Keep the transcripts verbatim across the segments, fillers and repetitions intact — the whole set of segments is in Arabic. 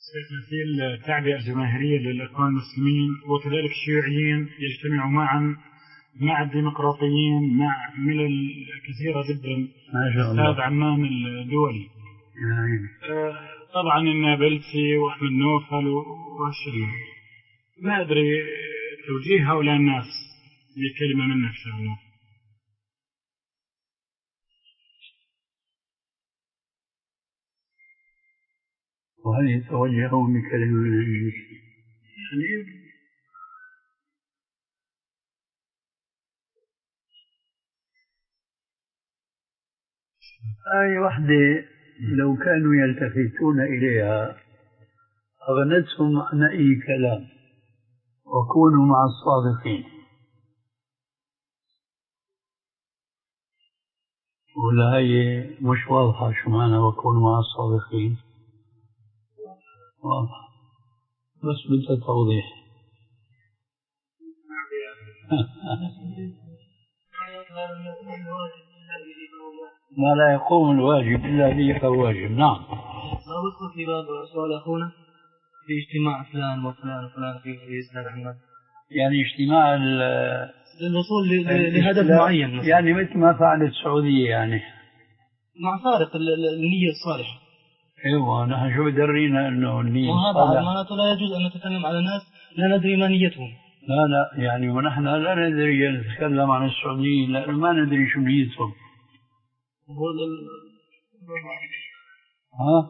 تمثيل تعبئة جماهيرية للإخوان المسلمين وكذلك الشيوعيين يجتمعوا معا مع الديمقراطيين مع ملل كثيرة جدا. ما شاء الله. أستاذ عمان الدولي. آه طبعا النابلسي وأحمد نوفل وهالشلة. ما أدري توجيه هؤلاء الناس بكلمة منك إن شاء الله. وهل يتوجهون بكلمة من يعني آية واحدة لو كانوا يلتفتون إليها أغنتهم عن أي كلام، وكونوا مع الصادقين. ولا هي مش واضحة شو معنى وكونوا مع الصادقين؟ واضحة بس بدها توضيح. ما لا يقوم الواجب إلا به فهو واجب. نعم. ما وصل في باب سؤال أخونا في اجتماع فلان وفلان وفلان في أستاذ أحمد، يعني اجتماع للوصول لهدف معين مثلا. يعني مثل ما فعلت السعودية يعني مع فارق النية الصالحة. ايوه نحن شو بدرينا انه النية الصالحة. وهذا معناته لا يجوز ان نتكلم على ناس لا ندري ما نيتهم. لا لا يعني ونحن لا ندري نتكلم عن السعوديين لانه ما ندري شو نيتهم. ها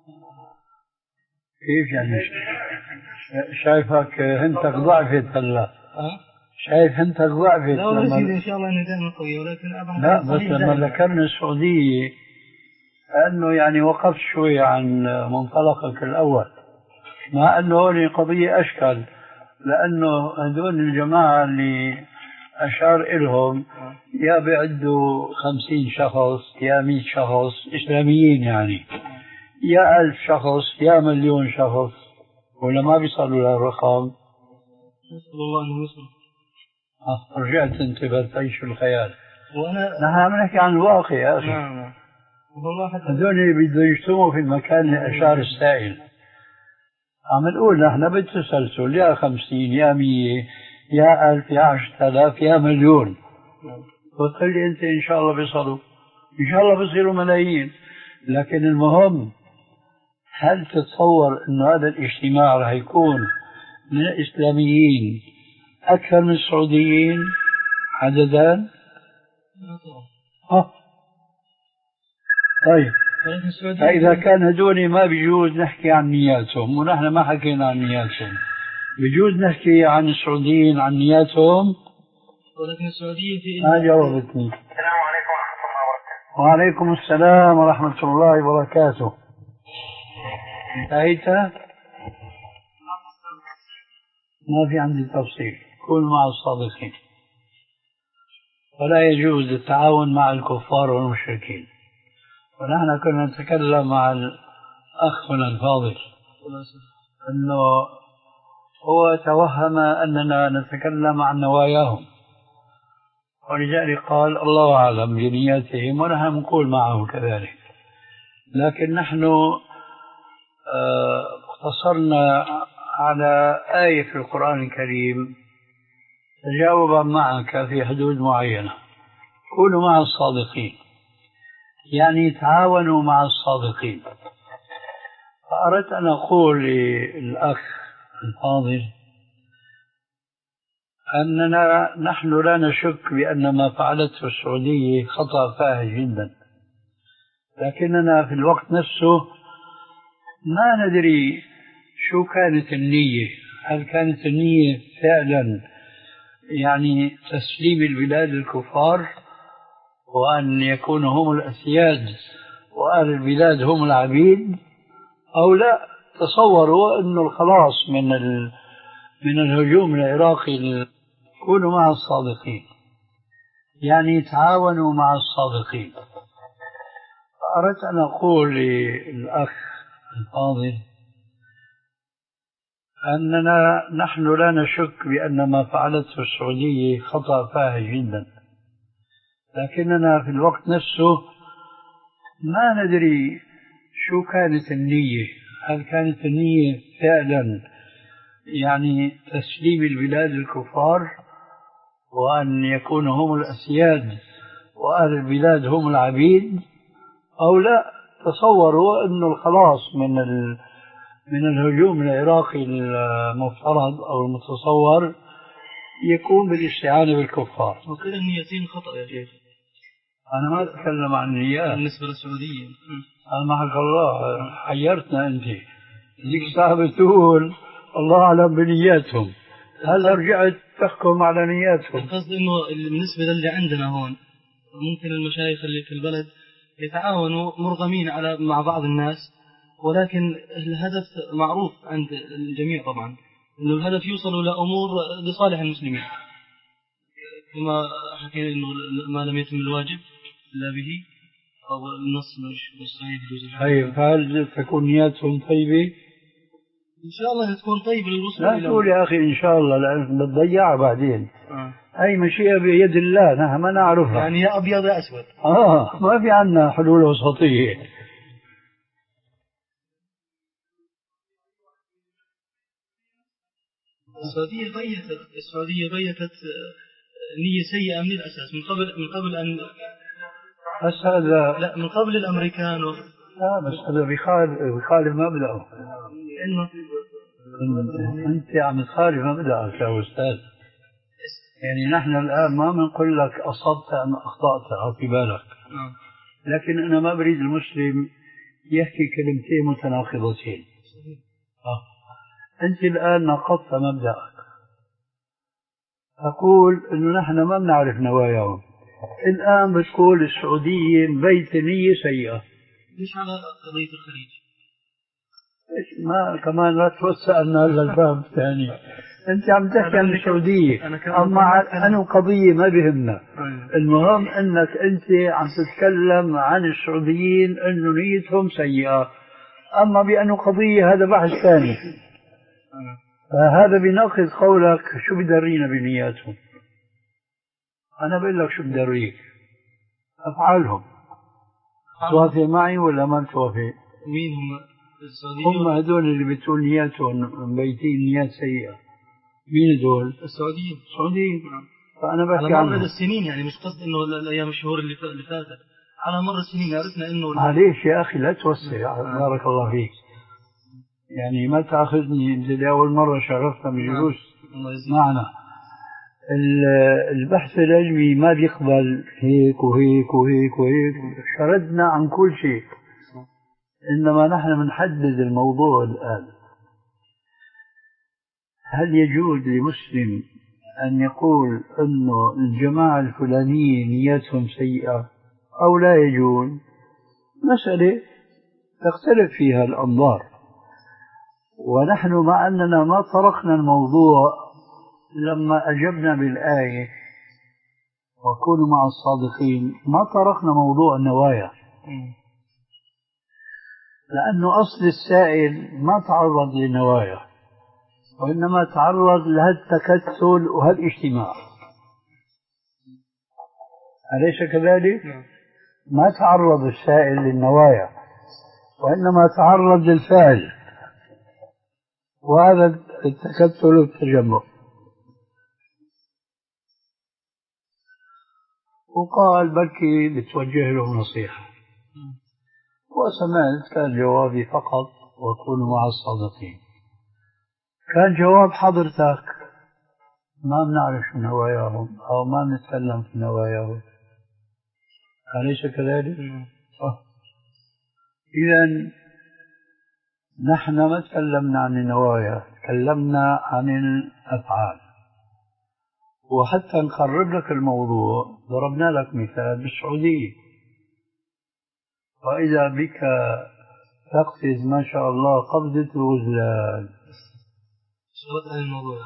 كيف يعني؟ شايفك هنتك ضعفت هلا. شايف هنتك ضعفت. لا والله ان شاء الله اني دائما قوي، ولكن لا بس لما ذكرنا السعودية أنه يعني وقفت شوي عن منطلقك الأول، مع أنه هذه قضية أشكال، لأنه هذول الجماعة اللي أشار إلهم يا بيعدوا خمسين شخص يا مئة شخص إسلاميين يعني، يا ألف شخص يا مليون شخص، ولا ما بيصلوا للرقم. نسأل الله أن يوصل. رجعت أنت بتعيش في الخيال. وأنا نحن عم نحكي عن الواقع يا أخي. نعم نعم. هذول بده يجتمعوا في المكان اللي أشار السائل. عم نقول نحن بالتسلسل يا خمسين يا مية يا ألف يا عشرة آلاف يا مليون. وتقول لي أنت إن شاء الله بيصلوا، إن شاء الله بيصيروا ملايين، لكن المهم هل تتصور إنه هذا الاجتماع رح يكون من الإسلاميين أكثر من السعوديين عددا؟ ها طيب فإذا كان هدول ما بيجوز نحكي عن نياتهم، ونحن ما حكينا عن نياتهم، بيجوز نحكي عن السعوديين عن نياتهم. ولكن السعودية في ما جاوبتني. السلام عليكم ورحمة الله وبركاته. وعليكم السلام ورحمة الله وبركاته. انتهيت؟ ما في عندي تفصيل. كن مع الصادقين، ولا يجوز التعاون مع الكفار والمشركين. ونحن كنا نتكلم مع الأخ الفاضل أنه هو توهم أننا نتكلم عن نواياهم، ولذلك قال الله أعلم بنياتهم، ونحن نقول معه كذلك. لكن نحن اقتصرنا على آية في القرآن الكريم تجاوبا معك في حدود معينة. كونوا مع الصادقين يعني تعاونوا مع الصادقين. فأردت أن أقول للأخ الفاضل أننا نحن لا نشك بأن ما فعلته السعودية خطأ فاحش جدا، لكننا في الوقت نفسه ما ندري شو كانت النية. هل كانت النية فعلا يعني تسليم البلاد للكفار وأن يكونوا هم الأسياد وأهل البلاد هم العبيد، أو لا تصوروا أنه الخلاص من من الهجوم العراقي؟ كونوا مع الصادقين يعني تعاونوا مع الصادقين. فأردت أن أقول للأخ الفاضل أننا نحن لا نشك بأن ما فعلته السعودية خطأ فاحش جدا، لكننا في الوقت نفسه ما ندري شو كانت النية. هل كانت النية فعلا يعني تسليم البلاد للكفار وأن يكونوا هم الأسياد وأهل البلاد هم العبيد، أو لا تصوروا أنه الخلاص من ال... من الهجوم العراقي المفترض أو المتصور يكون بالاستعانة بالكفار؟ وكلا النيتين خطأ يا شيخ. أنا ما أتكلم عن النيات بالنسبة للسعودية. أنا معك الله، حيرتنا أنت. ذيك الساعة بتقول الله أعلم بنياتهم، هل رجعت تحكم على نياتهم؟ القصد إنه بالنسبة للي عندنا هون ممكن المشايخ اللي في البلد يتعاونوا مرغمين على مع بعض الناس، ولكن الهدف معروف عند الجميع طبعا، إنه الهدف يوصلوا لأمور لصالح المسلمين، كما حكينا إنه ما لم يتم الواجب إلا به، أو النص مش صحيح يجوز. طيب هل تكون نياتهم طيبة؟ إن شاء الله تكون طيبة للوصول. لا تقول يا أخي إن شاء الله، لأنك بتضيعها بعدين. آه. أي مشيئة بيد الله نحن ما نعرفها، يعني يا أبيض يا أسود. آه ما في عنا حلول وسطية. السعودية بيتت السعودية بيتت نية سيئة من الأساس، من قبل من قبل أن بس هذا لا من قبل الأمريكان و... لا بس هذا بيخالف بيخالف مبدأه. إنه أنت عم تخالف مبدأك يا أستاذ. يعني نحن الآن ما بنقول لك أصبت أم أخطأت، أو في بالك، لكن أنا ما بريد المسلم يحكي كلمتين متناقضتين. آه. أنت الآن نقضت مبدأك، تقول إنه نحن ما بنعرف نواياهم، الآن بتقول السعودية بيت نية سيئة. ليش على قضية الخليج؟ ما كمان لا توسع لنا للباب الثاني. أنت عم تحكي عن السعودية، أما أنا قضية ما بهمنا. المهم أنك أنت عم تتكلم عن السعوديين أنه نيتهم سيئة، أما بأنه قضية هذا بحث ثاني. فهذا بيناقض قولك شو بدرينا بنياتهم. أنا بقول لك شو بدريك أفعالهم. توافق معي ولا ما توافق؟ مين هم السعوديين؟ هم هذول اللي بتقول نياتهم بيتين نيات سيئة. مين هذول؟ السعوديين. السعوديين. فأنا بحكي على مر عنهم. السنين، يعني مش قصد إنه الأيام الشهور اللي فاتت، على مر السنين عرفنا إنه. معليش يا أخي لا توسع، بارك الله فيك. يعني ما تأخذني بدي أول مرة شرفنا بجلوس معنا. البحث العلمي ما بيقبل هيك وهيك وهيك وهيك، شردنا عن كل شيء، إنما نحن بنحدد الموضوع الآن. هل يجوز لمسلم أن يقول إنه الجماعة الفلانية نيتهم سيئة أو لا يجوز؟ مسألة تختلف فيها الأنظار، ونحن مع أننا ما طرقنا الموضوع لما أجبنا بالآية وكونوا مع الصادقين، ما طرقنا موضوع النوايا، لأنه أصل السائل ما تعرض للنوايا، وإنما تعرض لهالتكتل وهالاجتماع. أليس كذلك؟ ما تعرض السائل للنوايا، وإنما تعرض للفعل، وهذا التكتل والتجمع. وقال بلكي بتوجه له نصيحة، وسمعت كان جوابي فقط وكونوا مع الصادقين. كان جواب حضرتك ما بنعرف شو نواياهم أو ما نتكلم في نواياهم. أليس كذلك؟ إذن نحن ما تكلمنا عن النوايا، تكلمنا عن الأفعال. وحتى نقرب لك الموضوع ضربنا لك مثال بالسعودية، وإذا بك تقفز ما شاء الله قفزة الغزلان. شو الموضوع؟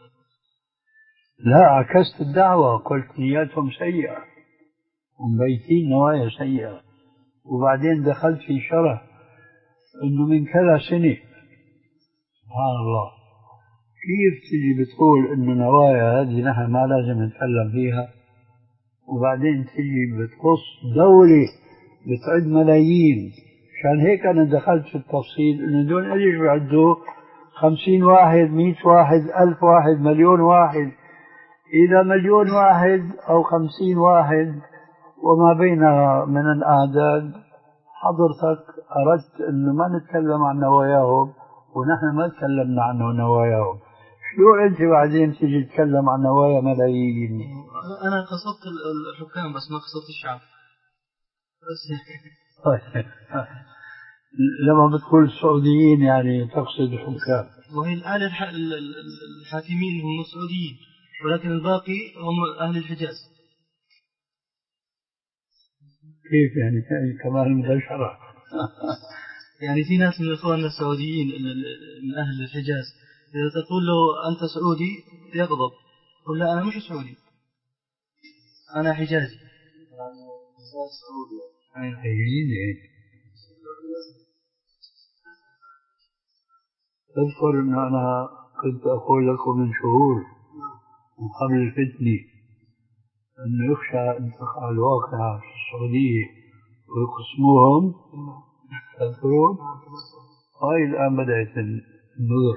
لا عكست الدعوة، قلت نياتهم سيئة ومبيتين نوايا سيئة، وبعدين دخلت في شرح انه من كذا سنة. سبحان الله، كيف تجي بتقول انه نوايا هذه نحن ما لازم نتكلم فيها، وبعدين تجي بتقص دولة بتعد ملايين عشان هيك أنا دخلت في التفصيل إنه دول إيش بيعدوا خمسين واحد مئة واحد ألف واحد مليون واحد. إذا مليون واحد أو خمسين واحد وما بينها من الأعداد حضرتك أردت أنه ما نتكلم عن نواياهم ونحن ما تكلمنا عن نواياهم، شو أنت بعدين تيجي تتكلم عن نوايا ملايين؟ أنا قصدت الحكام بس ما قصدت الشعب بس. لما بتقول السعوديين يعني تقصد الحكام؟ وهي الآن الحاكمين هم السعوديين ولكن الباقي هم أهل الحجاز. كيف يعني كمان مباشرة؟ يعني في ناس من إخواننا السعوديين من أهل الحجاز إذا تقول له أنت سعودي يغضب، قل لا أنا مش سعودي أنا حجازي. أذكر أن أنا كنت أقول لكم من شهور من قبل الفتنة أنه يخشى أن تقع الواقعة في السعودية ويقسموهم، تذكرون؟ هاي الآن بدأت النذر.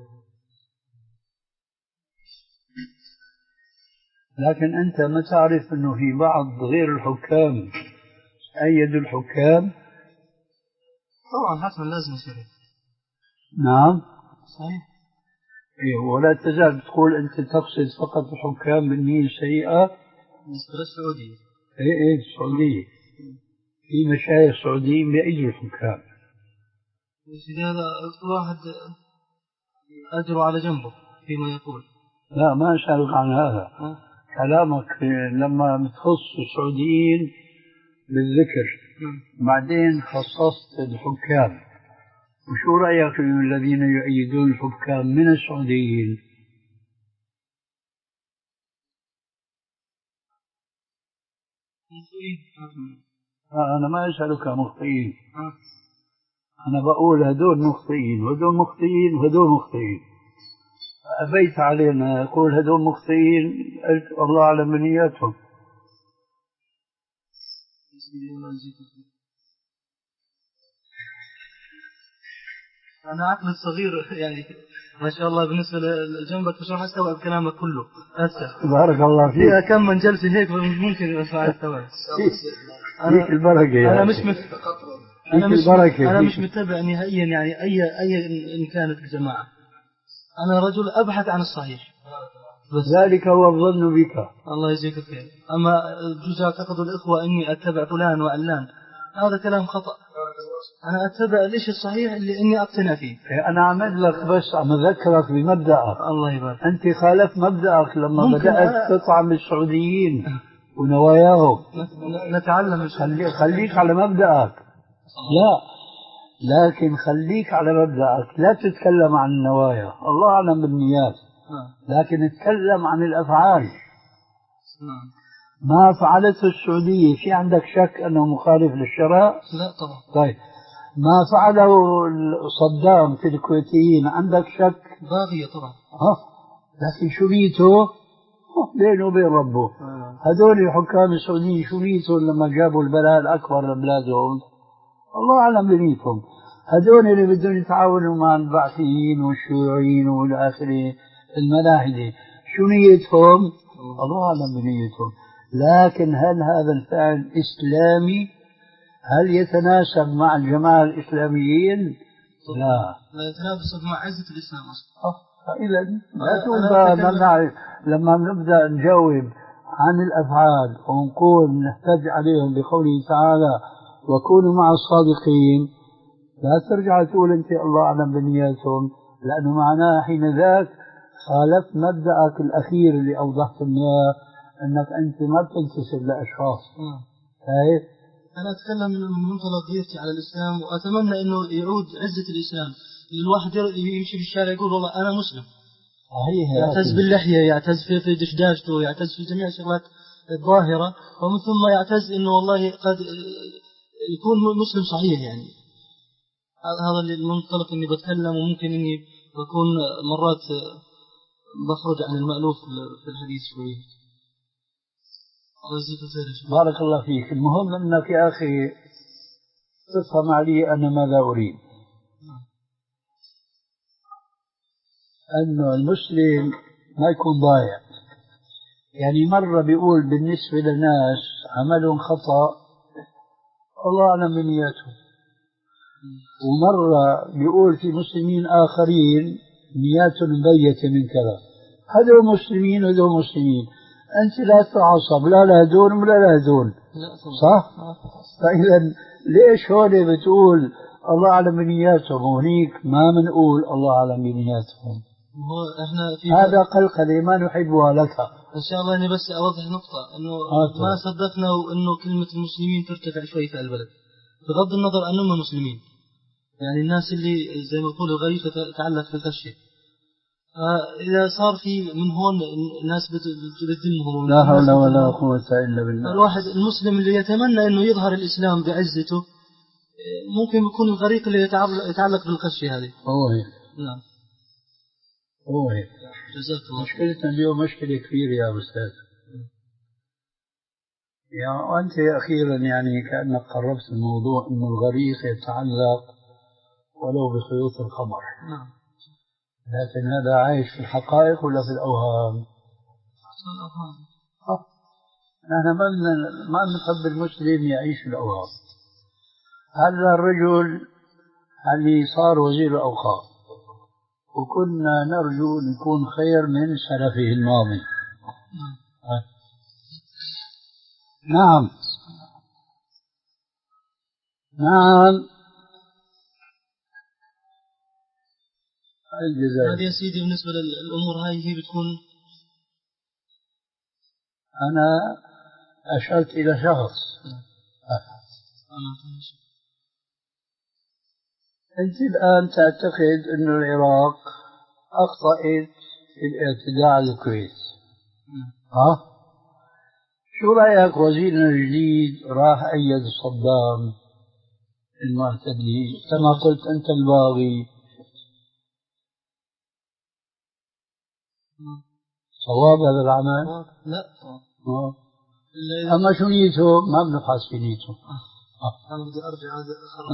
لكن أنت ما تعرف أنه في بعض غير الحكام أيدوا الحكام؟ طبعا حتما لازم يصير. نعم صحيح. إيه، ولا تزال تقول أنت تقصد فقط الحكام بالنية السيئة بالنسبة للسعودية. إيه إيه السعودية في مشايخ سعوديين بأيدوا الحكام. هذا واحد أجره على جنبه فيما يقول. لا ما أسألك عن هذا. أه؟ كلامك لما تخص السعوديين بالذكر م. بعدين خصصت الحكام، وشو رأيك في الذين يؤيدون الحكام من السعوديين؟ أنا ما أسألك مخطئين، أنا بقول هدول مخطئين وهدول مخطئين وهدول مخطئين. أبيت علينا أقول هدول مخطئين، قلت الله أعلم بنياتهم. أنا عقلي صغير يعني ما شاء الله بالنسبة لجنبك مش راح أستوعب كلامك كله هسه. بارك الله فيك. فيها كم من جلسة هيك ممكن أستوعب. فيك البركة. أنا مش مت... أنا مش البركة. أنا مش متبع نهائيا يعني أي أي إن كانت الجماعة. أنا رجل أبحث عن الصحيح. ذلك هو الظن بك. الله يجزيك الخير. أما جزء اعتقد الإخوة إني أتبع فلان وعلان، هذا كلام خطأ. أنا أتبع الإشي الصحيح اللي إني أقتنع فيه. أنا عمل لك بس عم أذكرك بمبدأك. الله يبارك. أنت خالف مبدأك لما بدأت تطعم السعوديين ونواياهم. نتعلم. خلي خليك على مبدأك. لا لكن خليك على مبدأك، لا تتكلم عن النوايا، الله أعلم بالنيات، لكن اتكلم عن الأفعال. ما فعلته السعودية في عندك شك أنه مخالف للشرع؟ لا طبعا. طيب ما فعله صدام في الكويتيين عندك شك؟ باغية طبعا. ها لكن شو نيته؟ بينه وبين ربه. هذول الحكام السعوديين شو نيتهم لما جابوا البلاء الأكبر لبلادهم؟ الله أعلم بنيتهم. هذول اللي بدهم يتعاونوا مع البعثيين والشيوعيين والآخرين الملاحدة شو نيتهم؟ الله أعلم بنيتهم. لكن هل هذا الفعل إسلامي؟ هل يتناسب مع الجماعة الإسلاميين؟ لا لا يتناسب مع عزة الإسلام أصلا. إذا لا تقول لما نبدأ نجاوب عن الأفعال ونقول نحتج عليهم بقوله تعالى وكونوا مع الصادقين، لا ترجع تقول أنت الله أعلم بنياتهم، لأنه معناه حين ذاك خالفت مبدأك الأخير اللي أوضحت إياه أنك أنت ما بتنتسب لأشخاص. هاي أنا أتكلم من منطلق غيرتي على الإسلام، وأتمنى أنه يعود عزة الإسلام. الواحد يمشي في الشارع يقول والله أنا مسلم، يعتز باللحية، يعتز في دشداشته، يعتز في جميع الشغلات الظاهرة، ومن ثم يعتز أنه والله قد يكون مسلم صحيح. يعني هذا المنطلق إني بتكلم، وممكن إني بكون مرات بخرج عن المألوف في الحديث شوية. بارك الله فيك. المهم أنك يا أخي تفهم علي أنا ماذا أريد. أنه المسلم ما يكون ضايع. يعني مرة بيقول بالنسبة للناس عملهم خطأ الله أعلم بنياتهم، ومرة بيقول في مسلمين آخرين نياتهم مبيتة من كذا. هذول مسلمين وهذول مسلمين، أنت لا تعصب لا لهدول ولا لهدول، صح؟ فإذا ليش هون بتقول الله أعلم بنياتهم وهنيك ما بنقول الله أعلم بنياتهم؟ هو احنا في هذا قلقلة ما نحبها لك. ان شاء الله اني بس اوضح نقطة انه آه ما صدقنا انه كلمة المسلمين ترتفع شوي في البلد بغض النظر انهم مسلمين. يعني الناس اللي زي ما يقولوا الغريزة تتعلق في الخشية، إذا صار في من هون الناس بتذمهم لا حول ولا قوة إلا بالله. الواحد المسلم اللي يتمنى انه يظهر الاسلام بعزته ممكن يكون الغريق اللي يتعلق بالخشية هذه. هو هيك. نعم هو هيك. جزاك الله. مشكلتنا اليوم مشكلة كبيرة يا أستاذ. يعني وأنت أخيرا يعني كأنك قربت الموضوع إنه الغريق يتعلق ولو بخيوط القمر. نعم. لكن هذا عايش في الحقائق ولا في الأوهام؟ في الأوهام. آه. نحن ما ما نحب المسلم يعيش في الأوهام. هذا الرجل اللي صار وزير الأوقاف وكنا نرجو أن يكون خير من سلفه الماضي. آه. نعم نعم. هذه يا سيدي بالنسبة للأمور هاي هي بتكون. أنا أشرت إلى شخص. أنت الآن تعتقد أن العراق أخطأت في الاعتداء على الكويت. ها؟ شو رأيك وزيرنا الجديد راح أيد صدام المعتدي كما قلت أنت الباغي؟ صواب هذا العمل؟ لا. آه. أما شو نيته ما بنفحص في نيته. أنا بدي أرجع هذا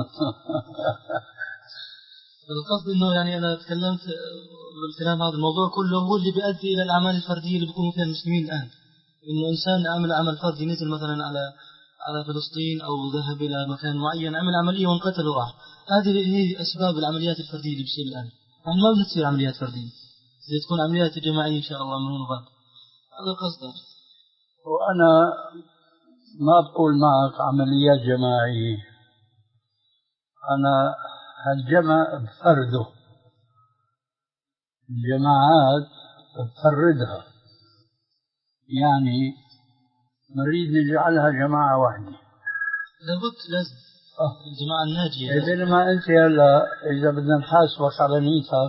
القصد إنه يعني أنا تكلمت بالكلام هذا الموضوع كله هو اللي بيؤدي إلى الأعمال الفردية اللي بيكونوا فيها المسلمين الآن. إنه إنسان عمل عمل فردي نزل مثلا على على فلسطين أو ذهب إلى مكان معين عمل عملية وانقتل وراح. هذه هي أسباب العمليات الفردية اللي بتصير الآن. يعني ما بتصير عمليات فردية، زي تكون عمليات جماعية إن شاء الله من هون وغاد. هذا قصده. وأنا ما بقول معك عمليات جماعية، أنا هالجمع بفرده، الجماعات بفردها، يعني نريد نجعلها جماعة واحدة. لابد لازم أه. الجماعة الناجية. بينما أنت هلا إذا بدنا نحاسبك على نيتك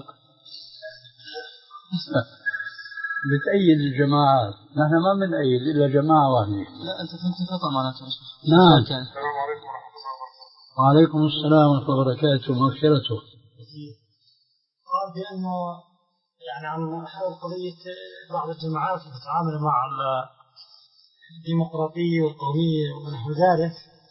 بتأيد الجماعات، نحن ما بنأيد إلا جماعة واحدة. لا أنت فهمت خطأ معناته. نعم. السلام عليكم ورحمة الله وبركاته. وعليكم السلام ورحمة الله وبركاته ومغفرته. قال بأنه يعني عن حول قضية بعض الجماعات اللي تتعامل مع الديمقراطية والقومية ونحو ذلك،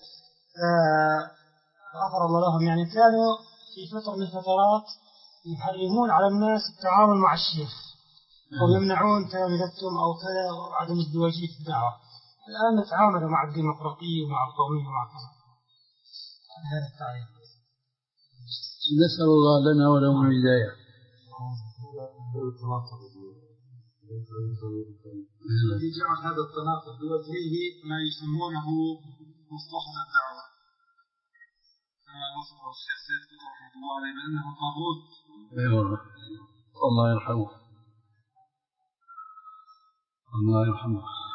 غفر الله لهم، يعني كانوا في فترة من الفترات يحرمون على الناس التعامل مع الشيخ ويمنعون تلامذتهم أو كذا وعدم ازدواجية الدعوة. الآن نتعامل مع الديمقراطية ومع القومية ومع كذا. هذا التعليق. نسأل الله لنا ولهم الهداية. الذي جعل هذا التناقض بوجهه ما يسمونه مصلحة الدعوة، كما وصفه الشيخ سيد قطب رحمه الله عليه بأنه طاغوت. أيوه الله يرحمه الله يرحمه.